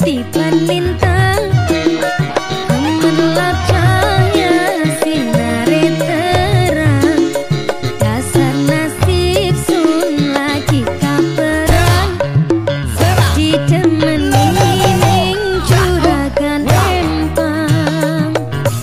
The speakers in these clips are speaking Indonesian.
ketipan lintang gemerlap cahaya sinare terang. Dasar nasib sun lagi kaperang didemeni ning juragan empang.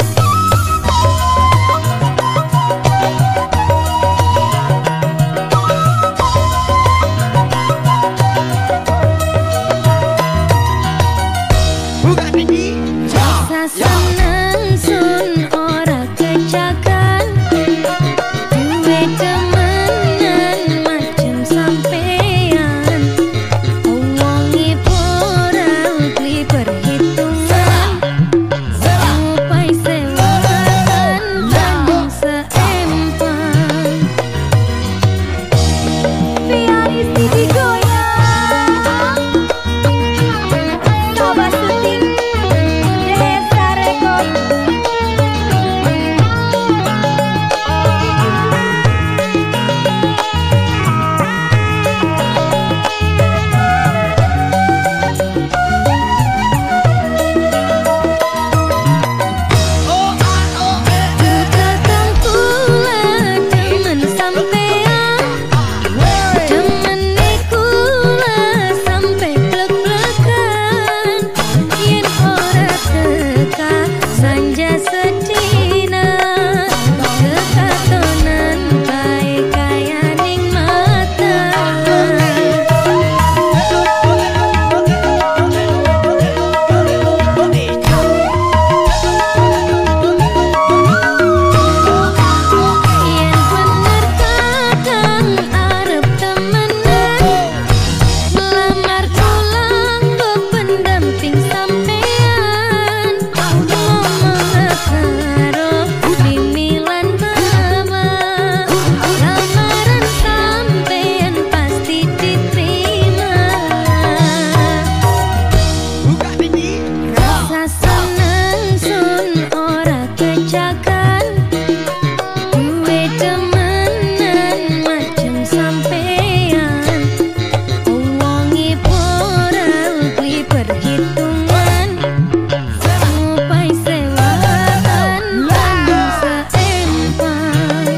Rasa seneng sun ora kejagan, duwe temenan macem sampean. Omongi porang beli perhitungan, ngupai sewaan bandung seempang. Biar isi digoyang, coba syuting Desa Rekod. Datang pula temen sampean, temene kula sampe blek-blekan. Yen ora teka sanja sedina, kekatonan bae kaya ning mata. Yen bener kadang arep temenan, melamar pulang go pendamping sampean. Ngomong karo mimilan mama, lamaran sampean pasti diterima. Rasa seneng sun ora kejagan, duwe temenan macem sampean. Omongi porang beli perhitungan, ngupai sewaan bandung seempang.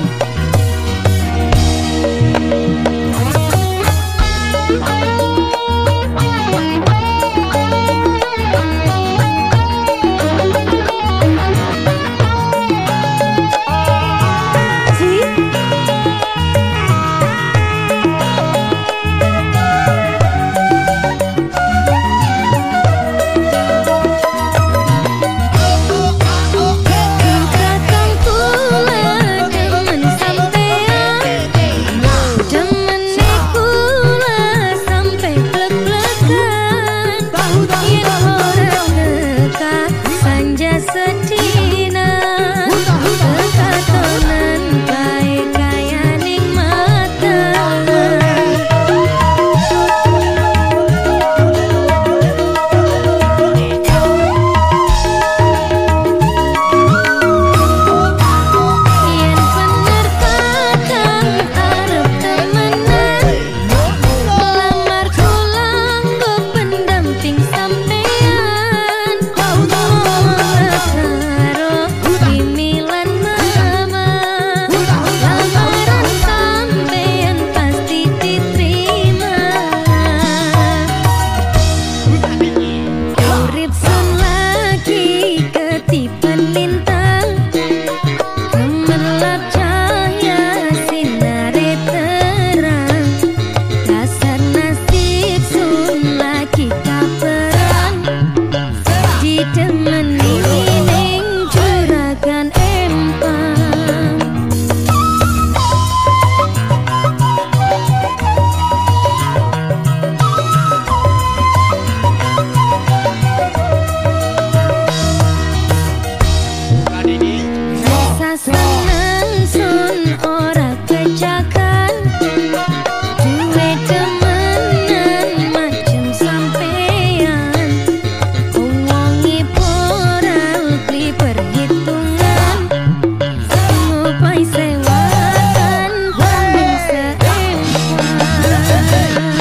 Datang pula temen sampean, temene kula sampe blek-blekan. Yen ora teka sanja sedina, kekatonan bae kaya ning mata. Yen bener kadang arep temenan, melamar pulang go pendamping sampean. Ngomong karo mimilan mama, lamaran sampean pasti diterima. Urip sun lagi ketipan lintang, gemerlap cahaya sinare terang. Dasar nasib sun lagi kaperang didemeni ning juragan empang. Rasa seneng sun ora kejagan, duwe temenan macem sampean. Omongi porang beli perhitungan, ngupai sewaan bandung seempang.